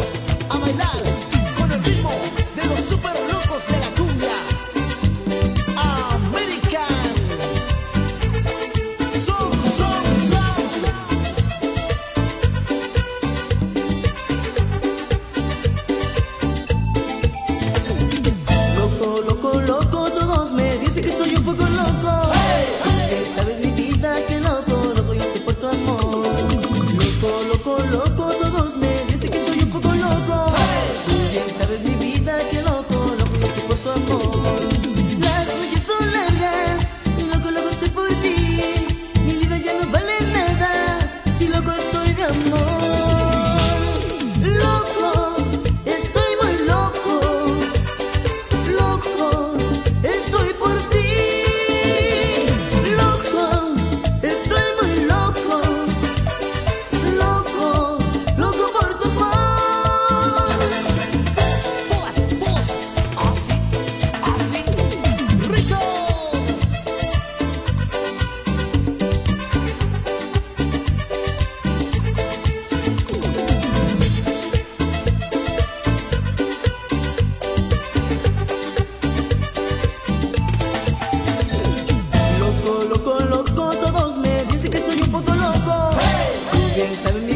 Vamos a bailar con el ritmo de los super locos de la cumbia American. Son. Loco, todos me dicen que estoy un poco loco. Hey, sabes mi vida, que loco, yo te porto amor. Loco, todos me dicen que estoy un poco loco. Bien sabes mi vida, que loco, yo te porto amor. Las noches son largas, y loco, estoy por ti. Mi vida ya no vale nada, si loco estoy de amor. Loco, estoy muy loco. Loco, estoy por ti. Loco, estoy muy loco. Loco por tu amor. Vos, así, rico. Loco, todos me dicen que estoy un poco loco. Bien sabes mi